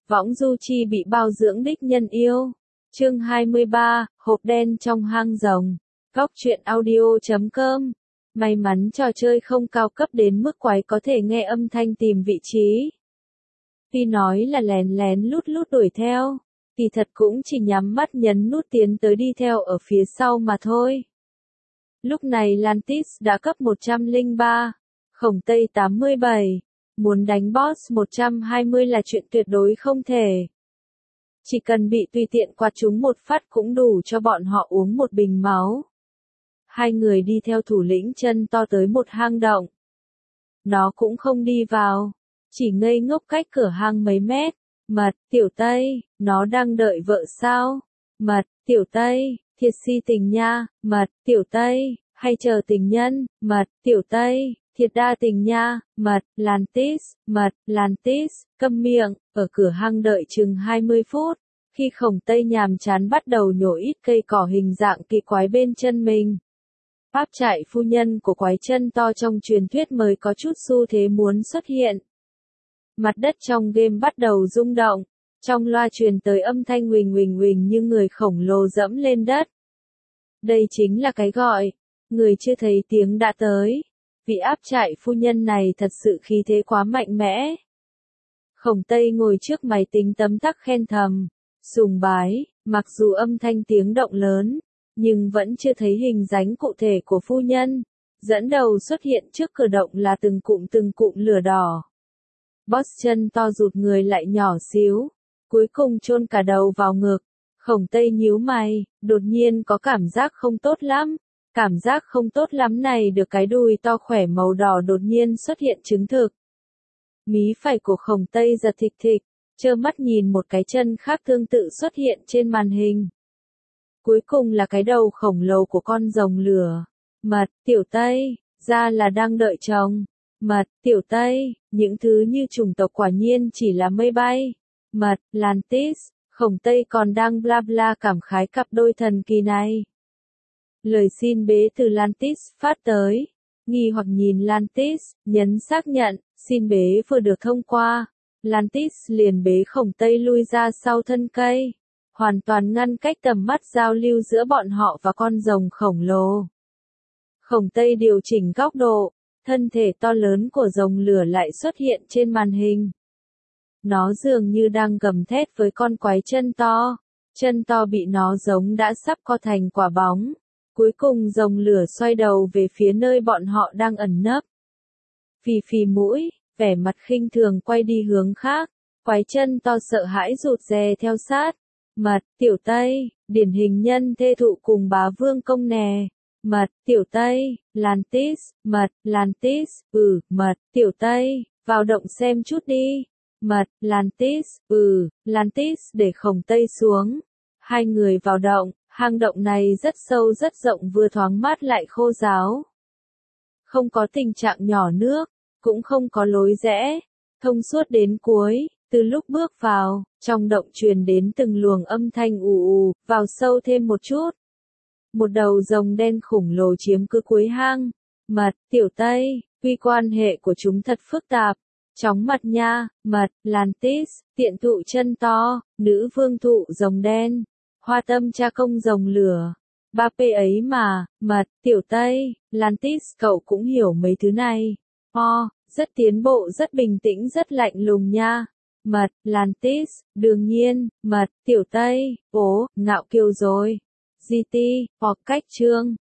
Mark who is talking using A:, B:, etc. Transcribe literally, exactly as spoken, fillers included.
A: Võng du chi bị bao dưỡng đích nhân yêu. Chương hai mươi ba, hộp đen trong hang rồng. Góc truyện audio chấm com. May mắn trò chơi không cao cấp đến mức quái có thể nghe âm thanh tìm vị trí. Tuy nói là lén lén lút lút đuổi theo, kỳ thật cũng chỉ nhắm mắt nhấn nút tiến tới đi theo ở phía sau mà thôi. Lúc này Lantis đã cấp một trăm lẻ ba, Khổng Tây tám mươi bảy, muốn đánh boss một trăm hai mươi là chuyện tuyệt đối không thể. Chỉ cần bị tùy tiện quạt chúng một phát cũng đủ cho bọn họ uống một bình máu. Hai người đi theo thủ lĩnh chân to tới một hang động. Nó cũng không đi vào, chỉ ngây ngốc cách cửa hang mấy mét. Mật, Tiểu Tây, nó đang đợi vợ sao? Mật, Tiểu Tây, thiệt si tình nha. Mật, Tiểu Tây, hay chờ tình nhân? Mật, Tiểu Tây, thiệt đa tình nha. Mật, Lantis, mật, Lantis, câm miệng. Ở cửa hang đợi chừng hai mươi phút, khi Khổng Tây nhàm chán bắt đầu nhổ ít cây cỏ hình dạng kỳ quái bên chân mình. Pháp trại phu nhân của quái chân to trong truyền thuyết mới có chút xu thế muốn xuất hiện. Mặt đất trong game bắt đầu rung động, trong loa truyền tới âm thanh huỳnh huỳnh huỳnh như người khổng lồ dẫm lên đất. Đây chính là cái gọi, người chưa thấy tiếng đã tới. Vị áp trại phu nhân này thật sự khí thế quá mạnh mẽ. Khổng Tây ngồi trước máy tính tấm tắc khen thầm, sùng bái, mặc dù âm thanh tiếng động lớn, nhưng vẫn chưa thấy hình dáng cụ thể của phu nhân. Dẫn đầu xuất hiện trước cửa động là từng cụm từng cụm lửa đỏ. Boss chân to rụt người lại nhỏ xíu, cuối cùng chôn cả đầu vào ngực. Khổng Tây nhíu mày, đột nhiên có cảm giác không tốt lắm. Cảm giác không tốt lắm này được cái đùi to khỏe màu đỏ đột nhiên xuất hiện chứng thực. Mí phải của Khổng Tây giật thịch thịch, trơ mắt nhìn một cái chân khác tương tự xuất hiện trên màn hình. Cuối cùng là cái đầu khổng lồ của con rồng lửa. Mật, Tiểu Tây, ra là đang đợi chồng. Mật, Tiểu Tây, những thứ như chủng tộc quả nhiên chỉ là mây bay. Mật, Lantis, Khổng Tây còn đang bla bla cảm khái cặp đôi thần kỳ này. Lời xin bế từ Lantis phát tới. Nghi hoặc nhìn Lantis, nhấn xác nhận, xin bế vừa được thông qua. Lantis liền bế Khổng Tây lui ra sau thân cây, hoàn toàn ngăn cách tầm mắt giao lưu giữa bọn họ và con rồng khổng lồ. Khổng Tây điều chỉnh góc độ, thân thể to lớn của rồng lửa lại xuất hiện trên màn hình. Nó dường như đang gầm thét với con quái chân to, chân to bị nó giống đã sắp co thành quả bóng. Cuối cùng rồng lửa xoay đầu về phía nơi bọn họ đang ẩn nấp. Phì phì mũi, vẻ mặt khinh thường quay đi hướng khác, quái chân to sợ hãi rụt rè theo sát. Mật, Tiểu Tây, điển hình nhân thê thụ cùng bá vương công nè. Mật, Tiểu Tây, Lantis, mật, Lantis, ừ, mật, Tiểu Tây, vào động xem chút đi. Mật, Lantis, ừ, Lantis để Khổng Tây xuống. Hai người vào động, hang động này rất sâu rất rộng vừa thoáng mát lại khô ráo. Không có tình trạng nhỏ nước, cũng không có lối rẽ, thông suốt đến cuối. Từ lúc bước vào, trong động truyền đến từng luồng âm thanh ù ù, vào sâu thêm một chút. Một đầu rồng đen khổng lồ chiếm cứ cuối hang. Mật, Tiểu Tây, quy quan hệ của chúng thật phức tạp. Chóng mặt nha. Mật, Lantis, tiện thụ chân to, nữ vương thụ rồng đen. Hoa tâm cha công rồng lửa. Ba p ấy mà. Mật, Tiểu Tây, Lantis cậu cũng hiểu mấy thứ này. Ho, rất tiến bộ rất bình tĩnh rất lạnh lùng nha. Mật, Lantis, đương nhiên. Mật, Tiểu Tây, ố, ngạo kiều rồi. giê tê, hoặc cách chương.